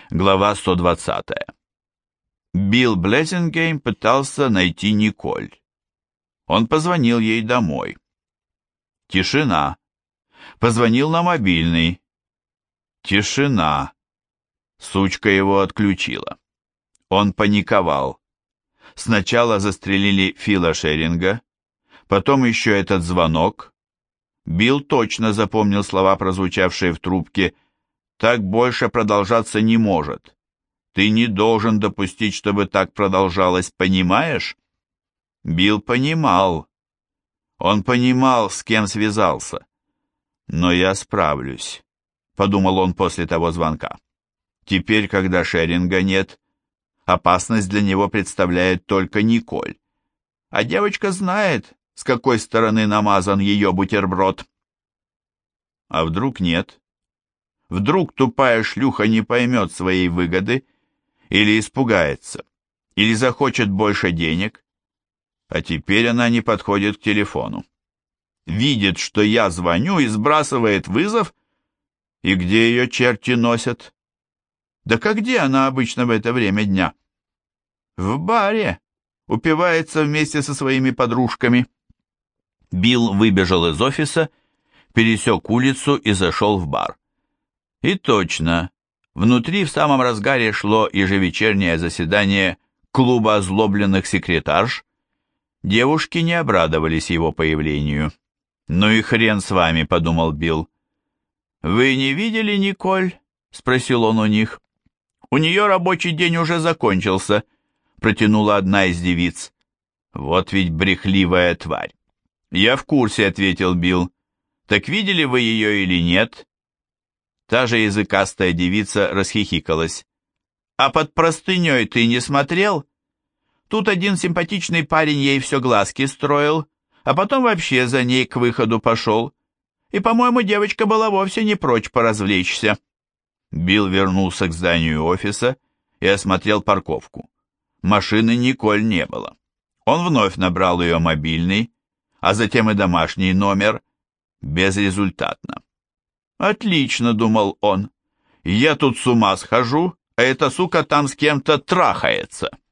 Глава 120. Билл Блессингейм пытался найти Николь. Он позвонил ей домой. Тишина. Позвонил на мобильный. Тишина. Сучка его отключила. Он паниковал. Сначала застрелили Фила Шеринга, потом еще этот звонок. Билл точно запомнил слова, прозвучавшие в трубке: «Так больше продолжаться не может. Ты не должен допустить, чтобы так продолжалось, понимаешь?» Билл понимал. Он понимал, с кем связался. «Но я справлюсь», — подумал он после того звонка. Теперь, когда Шеринга нет, опасность для него представляет только Николь. А девочка знает, с какой стороны намазан ее бутерброд. А вдруг нет? Вдруг тупая шлюха не поймет своей выгоды, или испугается, или захочет больше денег. А теперь она не подходит к телефону. Видит, что я звоню, и сбрасывает вызов. И где ее черти носят? Да как где она обычно в это время дня? В баре. Упивается вместе со своими подружками. Билл выбежал из офиса, пересек улицу и зашел в бар. И точно, внутри в самом разгаре шло ежевечернее заседание клуба озлобленных секретарш. Девушки не обрадовались его появлению. «Ну и хрен с вами», — подумал Билл. «Вы не видели Николь?» — спросил он у них. «У нее рабочий день уже закончился», — протянула одна из девиц. «Вот ведь брехливая тварь». «Я в курсе», — ответил Билл. «Так видели вы ее или нет?» Та же языкастая девица расхихикалась. «А под простыней ты не смотрел? Тут один симпатичный парень ей все глазки строил, а потом вообще за ней к выходу пошел. И, по-моему, девочка была вовсе не прочь поразвлечься». Билл вернулся к зданию офиса и осмотрел парковку. Машины Николь не было. Он вновь набрал ее мобильный, а затем и домашний номер. Безрезультатно. «Отлично», — думал он. «Я тут с ума схожу, а эта сука там с кем-то трахается».